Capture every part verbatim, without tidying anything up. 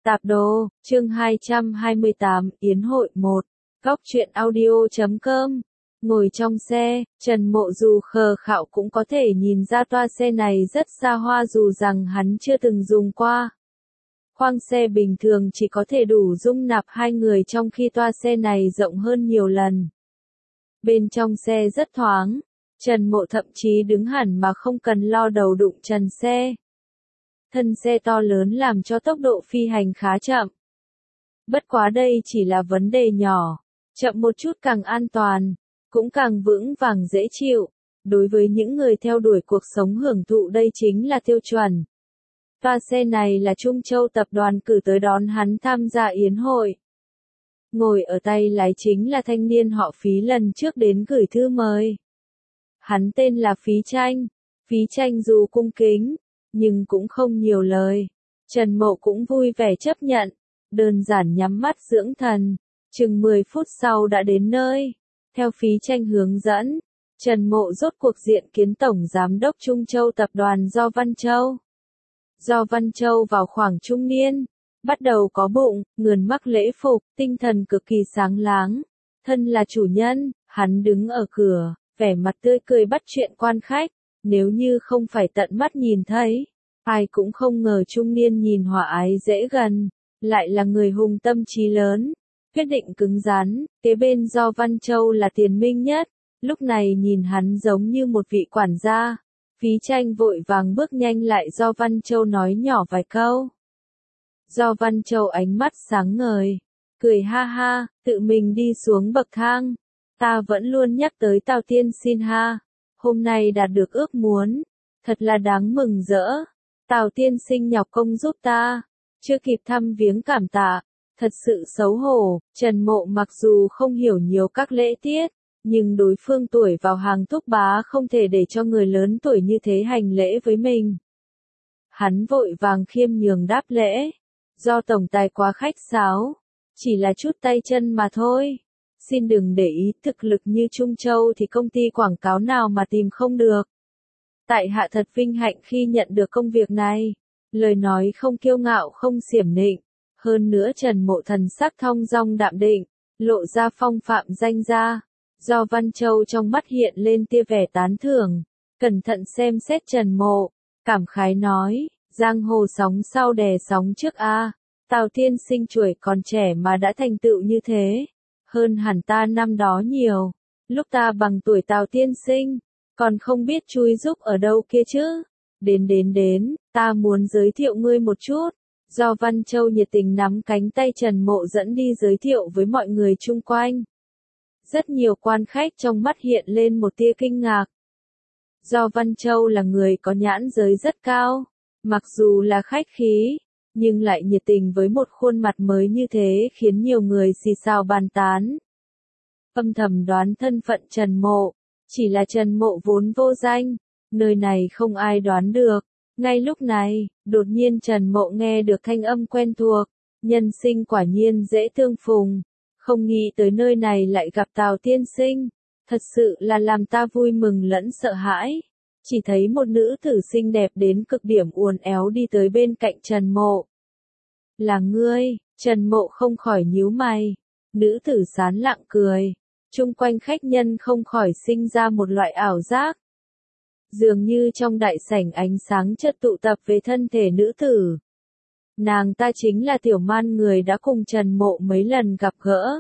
Tạp đồ, chương hai trăm hai mươi tám, Yến hội một, góc truyện audio chấm com. Ngồi trong xe, Trần Mộ dù khờ khạo cũng có thể nhìn ra toa xe này rất xa hoa dù rằng hắn chưa từng dùng qua. Khoang xe bình thường chỉ có thể đủ dung nạp hai người trong khi toa xe này rộng hơn nhiều lần. Bên trong xe rất thoáng, Trần Mộ thậm chí đứng hẳn mà không cần lo đầu đụng trần xe. Thân xe to lớn làm cho tốc độ phi hành khá chậm. Bất quá đây chỉ là vấn đề nhỏ, chậm một chút càng an toàn, cũng càng vững vàng dễ chịu. Đối với những người theo đuổi cuộc sống hưởng thụ đây chính là tiêu chuẩn. Toa xe này là Trung Châu tập đoàn cử tới đón hắn tham gia yến hội. Ngồi ở tay lái chính là thanh niên họ Phí lần trước đến gửi thư mời. Hắn tên là Phí Tranh. Phí Tranh dù cung kính, nhưng cũng không nhiều lời. Trần Mộ cũng vui vẻ chấp nhận, đơn giản nhắm mắt dưỡng thần. Chừng mười phút sau đã đến nơi. Theo Phí Tranh hướng dẫn, Trần Mộ rốt cuộc diện kiến Tổng Giám đốc Trung Châu tập đoàn Do Văn Châu. Do Văn Châu vào khoảng trung niên, bắt đầu có bụng, ngườn mắc lễ phục, tinh thần cực kỳ sáng láng. Thân là chủ nhân, hắn đứng ở cửa, vẻ mặt tươi cười bắt chuyện quan khách. Nếu như không phải tận mắt nhìn thấy, ai cũng không ngờ trung niên nhìn hòa ái dễ gần, lại là người hùng tâm trí lớn, quyết định cứng rắn. Kế bên Do Văn Châu là Tiền Minh Nhất, lúc này nhìn hắn giống như một vị quản gia. Phí Tranh vội vàng bước nhanh lại Do Văn Châu nói nhỏ vài câu. Do Văn Châu ánh mắt sáng ngời, cười ha ha, tự mình đi xuống bậc thang. Ta vẫn luôn nhắc tới Tào tiên sinh ha. Hôm nay đạt được ước muốn, thật là đáng mừng rỡ. Tào tiên sinh nhọc công giúp ta, chưa kịp thăm viếng cảm tạ, thật sự xấu hổ. Trần Mộ mặc dù không hiểu nhiều các lễ tiết, nhưng đối phương tuổi vào hàng thúc bá không thể để cho người lớn tuổi như thế hành lễ với mình. Hắn vội vàng khiêm nhường đáp lễ, do tổng tài quá khách sáo, chỉ là chút tay chân mà thôi. Xin đừng để ý, thực lực như Trung Châu thì công ty quảng cáo nào mà tìm không được. Tại hạ thật vinh hạnh khi nhận được công việc này. Lời nói không kiêu ngạo không xiểm nịnh. Hơn nữa Trần Mộ thần sắc thong dong đạm định, lộ ra phong phạm danh gia. Do Văn Châu trong mắt hiện lên tia vẻ tán thưởng, cẩn thận xem xét Trần Mộ, cảm khái nói, giang hồ sóng sau đè sóng trước a. Tào tiên sinh tuổi còn trẻ mà đã thành tựu như thế. Hơn hẳn ta năm đó nhiều, lúc ta bằng tuổi Tào tiên sinh, còn không biết chui giúp ở đâu kia chứ. Đến đến đến, ta muốn giới thiệu ngươi một chút. Do Văn Châu nhiệt tình nắm cánh tay Trần Mộ dẫn đi giới thiệu với mọi người chung quanh. Rất nhiều quan khách trong mắt hiện lên một tia kinh ngạc. Do Văn Châu là người có nhãn giới rất cao, mặc dù là khách khí, nhưng lại nhiệt tình với một khuôn mặt mới như thế khiến nhiều người xì xào bàn tán. Âm thầm đoán thân phận Trần Mộ, chỉ là Trần Mộ vốn vô danh, nơi này không ai đoán được. Ngay lúc này, đột nhiên Trần Mộ nghe được thanh âm quen thuộc, nhân sinh quả nhiên dễ tương phùng, không nghĩ tới nơi này lại gặp Tào tiên sinh, thật sự là làm ta vui mừng lẫn sợ hãi. Chỉ thấy một nữ tử xinh đẹp đến cực điểm uốn éo đi tới bên cạnh Trần Mộ. Là ngươi? Trần Mộ không khỏi nhíu mày. Nữ tử sán lặng cười. Chung quanh khách nhân không khỏi sinh ra một loại ảo giác. Dường như trong đại sảnh ánh sáng chợt tụ tập về thân thể nữ tử. Nàng ta chính là Tiểu Man, người đã cùng Trần Mộ mấy lần gặp gỡ.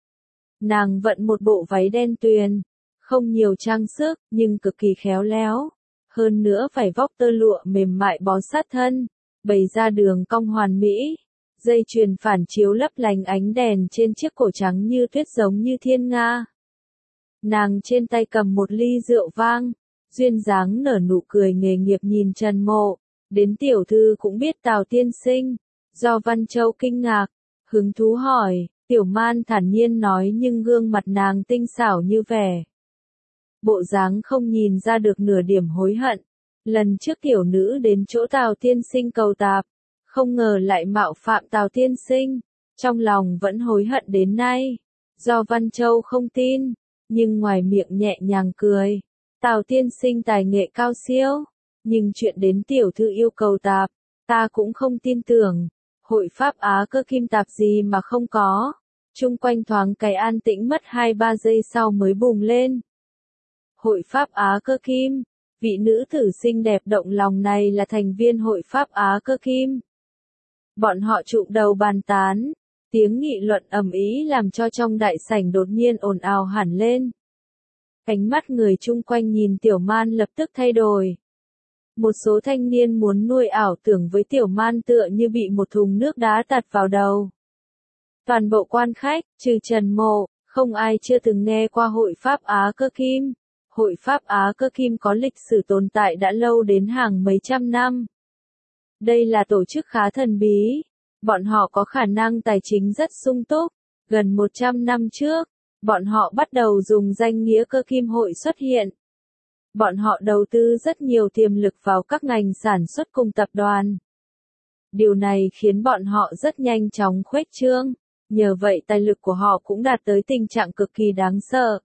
Nàng vận một bộ váy đen tuyền, không nhiều trang sức, nhưng cực kỳ khéo léo. Hơn nữa phải vóc tơ lụa mềm mại bó sát thân, bày ra đường cong hoàn mỹ. Dây chuyền phản chiếu lấp lánh ánh đèn trên chiếc cổ trắng như tuyết giống như thiên nga. Nàng trên tay cầm một ly rượu vang, duyên dáng nở nụ cười nghề nghiệp nhìn Trần Mộ. Đến tiểu thư cũng biết Tào tiên sinh. Do Văn Châu kinh ngạc, hứng thú hỏi. Tiểu Man thản nhiên nói, nhưng gương mặt nàng tinh xảo như vẻ. Bộ dáng không nhìn ra được nửa điểm hối hận. Lần trước tiểu nữ đến chỗ Tào tiên sinh cầu tạp, không ngờ lại mạo phạm Tào tiên sinh, trong lòng vẫn hối hận đến nay. Do Văn Châu không tin, nhưng ngoài miệng nhẹ nhàng cười. Tào tiên sinh tài nghệ cao siêu, nhưng chuyện đến tiểu thư yêu cầu tạp, ta cũng không tin tưởng. Hội Pháp Á Cơ Kim tạp gì mà không có. Chung quanh thoáng cái an tĩnh mất hai ba giây sau mới bùng lên. Hội Pháp Á Cơ Kim. Vị nữ tử xinh đẹp động lòng này là thành viên Hội Pháp Á Cơ Kim. Bọn họ trụm đầu bàn tán. Tiếng nghị luận ầm ĩ làm cho trong đại sảnh đột nhiên ồn ào hẳn lên. Ánh mắt người chung quanh nhìn Tiểu Man lập tức thay đổi. Một số thanh niên muốn nuôi ảo tưởng với Tiểu Man tựa như bị một thùng nước đá tạt vào đầu. Toàn bộ quan khách, trừ Trần Mộ, không ai chưa từng nghe qua Hội Pháp Á Cơ Kim. Hội Pháp Á Cơ Kim có lịch sử tồn tại đã lâu đến hàng mấy trăm năm. Đây là tổ chức khá thần bí. Bọn họ có khả năng tài chính rất sung túc. Gần một trăm năm trước, bọn họ bắt đầu dùng danh nghĩa Cơ Kim Hội xuất hiện. Bọn họ đầu tư rất nhiều tiềm lực vào các ngành sản xuất cùng tập đoàn. Điều này khiến bọn họ rất nhanh chóng khuếch trương. Nhờ vậy tài lực của họ cũng đạt tới tình trạng cực kỳ đáng sợ.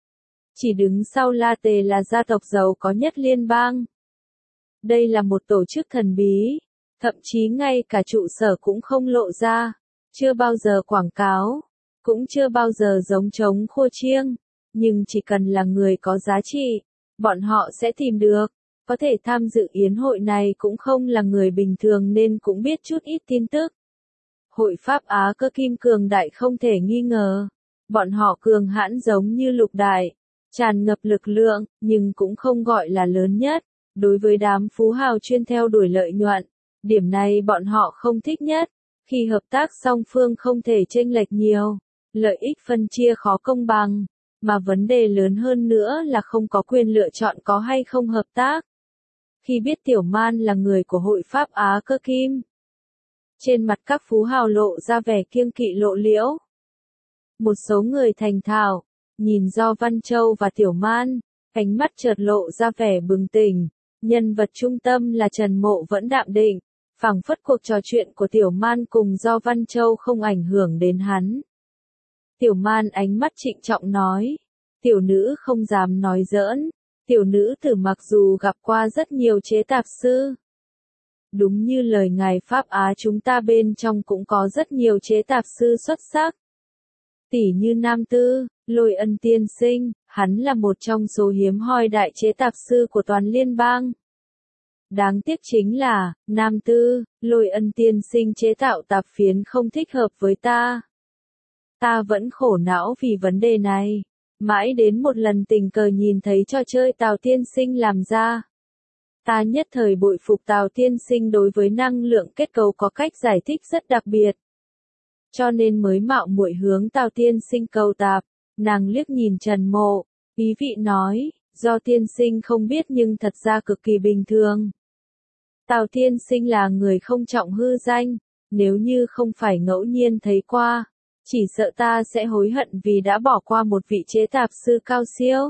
Chỉ đứng sau La Tề là gia tộc giàu có nhất liên bang. Đây là một tổ chức thần bí. Thậm chí ngay cả trụ sở cũng không lộ ra. Chưa bao giờ quảng cáo. Cũng chưa bao giờ giống trống khô chiêng. Nhưng chỉ cần là người có giá trị, bọn họ sẽ tìm được. Có thể tham dự yến hội này cũng không là người bình thường nên cũng biết chút ít tin tức. Hội Pháp Á Cơ Kim cường đại không thể nghi ngờ. Bọn họ cường hãn giống như lục đại. Tràn ngập lực lượng, nhưng cũng không gọi là lớn nhất. Đối với đám phú hào chuyên theo đuổi lợi nhuận, điểm này bọn họ không thích nhất. Khi hợp tác song phương không thể chênh lệch nhiều, lợi ích phân chia khó công bằng, mà vấn đề lớn hơn nữa là không có quyền lựa chọn có hay không hợp tác. Khi biết Tiểu Man là người của Hội Pháp Á Cơ Kim, trên mặt các phú hào lộ ra vẻ kiêng kỵ lộ liễu. Một số người thành thạo, nhìn Do Văn Châu và Tiểu Man, ánh mắt chợt lộ ra vẻ bừng tỉnh. Nhân vật trung tâm là Trần Mộ vẫn đạm định, phảng phất cuộc trò chuyện của Tiểu Man cùng Do Văn Châu không ảnh hưởng đến hắn. Tiểu Man ánh mắt trịnh trọng nói, tiểu nữ không dám nói giỡn, tiểu nữ tử mặc dù gặp qua rất nhiều chế tạp sư. Đúng như lời ngài Pháp Á chúng ta bên trong cũng có rất nhiều chế tạp sư xuất sắc. Tỷ như Nam Tư, Lôi Ân tiên sinh, hắn là một trong số hiếm hoi đại chế tạp sư của toàn liên bang. Đáng tiếc chính là, Nam Tư, Lôi Ân tiên sinh chế tạo tạp phiến không thích hợp với ta. Ta vẫn khổ não vì vấn đề này. Mãi đến một lần tình cờ nhìn thấy trò chơi Tào tiên sinh làm ra. Ta nhất thời bội phục Tào tiên sinh đối với năng lượng kết cấu có cách giải thích rất đặc biệt. Cho nên mới mạo muội hướng Tào tiên sinh cầu tạp. Nàng liếc nhìn Trần Mộ, ý vị nói, do tiên sinh không biết nhưng thật ra cực kỳ bình thường. Tào tiên sinh là người không trọng hư danh, nếu như không phải ngẫu nhiên thấy qua, chỉ sợ ta sẽ hối hận vì đã bỏ qua một vị chế tạp sư cao siêu.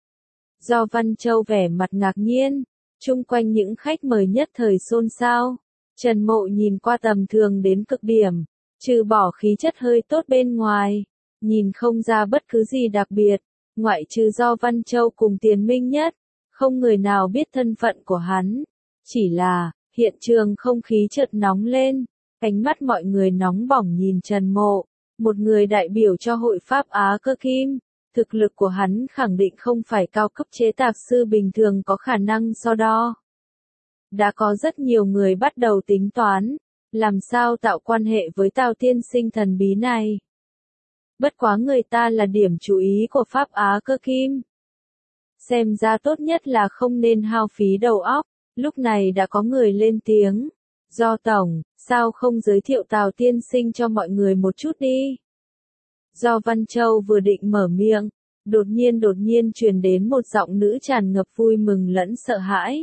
Do Văn Châu vẻ mặt ngạc nhiên, chung quanh những khách mời nhất thời xôn xao. Trần Mộ nhìn qua tầm thường đến cực điểm, trừ bỏ khí chất hơi tốt bên ngoài, nhìn không ra bất cứ gì đặc biệt, ngoại trừ Do Văn Châu cùng Tiền Minh Nhất, không người nào biết thân phận của hắn. Chỉ là, hiện trường không khí chợt nóng lên, ánh mắt mọi người nóng bỏng nhìn Trần Mộ, một người đại biểu cho Hội Pháp Á Cơ Kim. Thực lực của hắn khẳng định không phải cao cấp chế tạp sư bình thường có khả năng so đo. Đã có rất nhiều người bắt đầu tính toán, làm sao tạo quan hệ với Tào tiên sinh thần bí này. Bất quá người ta là điểm chú ý của Pháp Á Cơ Kim. Xem ra tốt nhất là không nên hao phí đầu óc. Lúc này đã có người lên tiếng. Do tổng, sao không giới thiệu Tào tiên sinh cho mọi người một chút đi? Do Văn Châu vừa định mở miệng, đột nhiên đột nhiên truyền đến một giọng nữ tràn ngập vui mừng lẫn sợ hãi.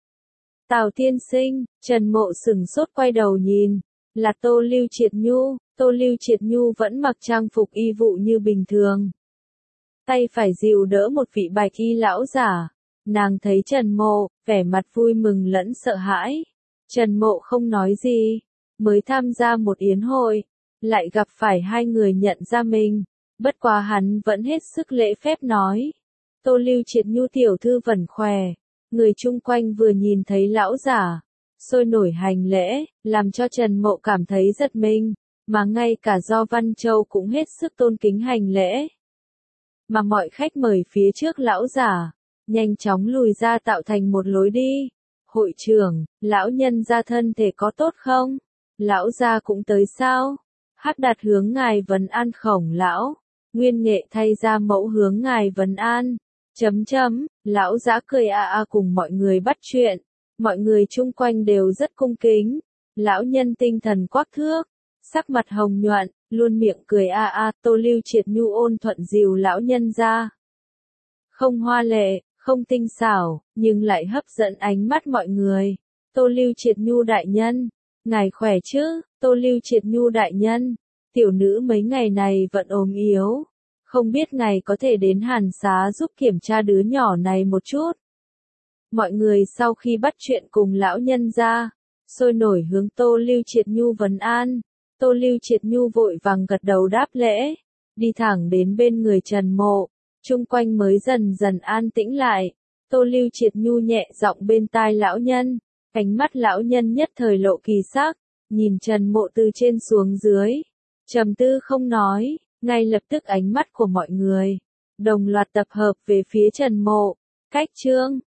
Tào tiên sinh, Trần Mộ sửng sốt quay đầu nhìn, là Tô Lưu Triệt Nhu. Tô Lưu Triệt Nhu vẫn mặc trang phục y vụ như bình thường. Tay phải dìu đỡ một vị bạch y lão giả. Nàng thấy Trần Mộ, vẻ mặt vui mừng lẫn sợ hãi. Trần Mộ không nói gì, mới tham gia một yến hội, lại gặp phải hai người nhận ra mình. Bất quá hắn vẫn hết sức lễ phép nói. Tô Lưu Triệt Nhu tiểu thư vẫn khỏe. Người chung quanh vừa nhìn thấy lão giả, sôi nổi hành lễ, làm cho Trần Mộ cảm thấy giật mình, mà ngay cả Do Văn Châu cũng hết sức tôn kính hành lễ. Mà mọi khách mời phía trước lão giả, nhanh chóng lùi ra tạo thành một lối đi. Hội trưởng, lão nhân gia thân thể có tốt không? Lão gia cũng tới sao? Hắc Đạt hướng ngài vấn an Khổng lão. Nguyên Nghệ thay ra mẫu hướng ngài vấn an. Chấm chấm, lão giã cười a a cùng mọi người bắt chuyện. Mọi người chung quanh đều rất cung kính. Lão nhân tinh thần quắc thước, sắc mặt hồng nhuận, luôn miệng cười a a. Tô Lưu Triệt nhu ôn thuận dìu lão nhân ra. Không hoa lệ, không tinh xảo, nhưng lại hấp dẫn ánh mắt mọi người. Tô Lưu Triệt nhu đại nhân, ngài khỏe chứ? Tô Lưu Triệt nhu đại nhân, tiểu nữ mấy ngày này vẫn ốm yếu. Không biết ngài có thể đến Hàn Xá giúp kiểm tra đứa nhỏ này một chút. Mọi người sau khi bắt chuyện cùng lão nhân ra, sôi nổi hướng Tô Lưu Triệt nhu vấn an. Tô Lưu Triệt nhu vội vàng gật đầu đáp lễ, đi thẳng đến bên người Trần Mộ, chung quanh mới dần dần an tĩnh lại. Tô Lưu Triệt nhu nhẹ giọng bên tai lão nhân, ánh mắt lão nhân nhất thời lộ kỳ sắc, nhìn Trần Mộ từ trên xuống dưới, trầm tư không nói, ngay lập tức ánh mắt của mọi người đồng loạt tập hợp về phía Trần Mộ. Cách chương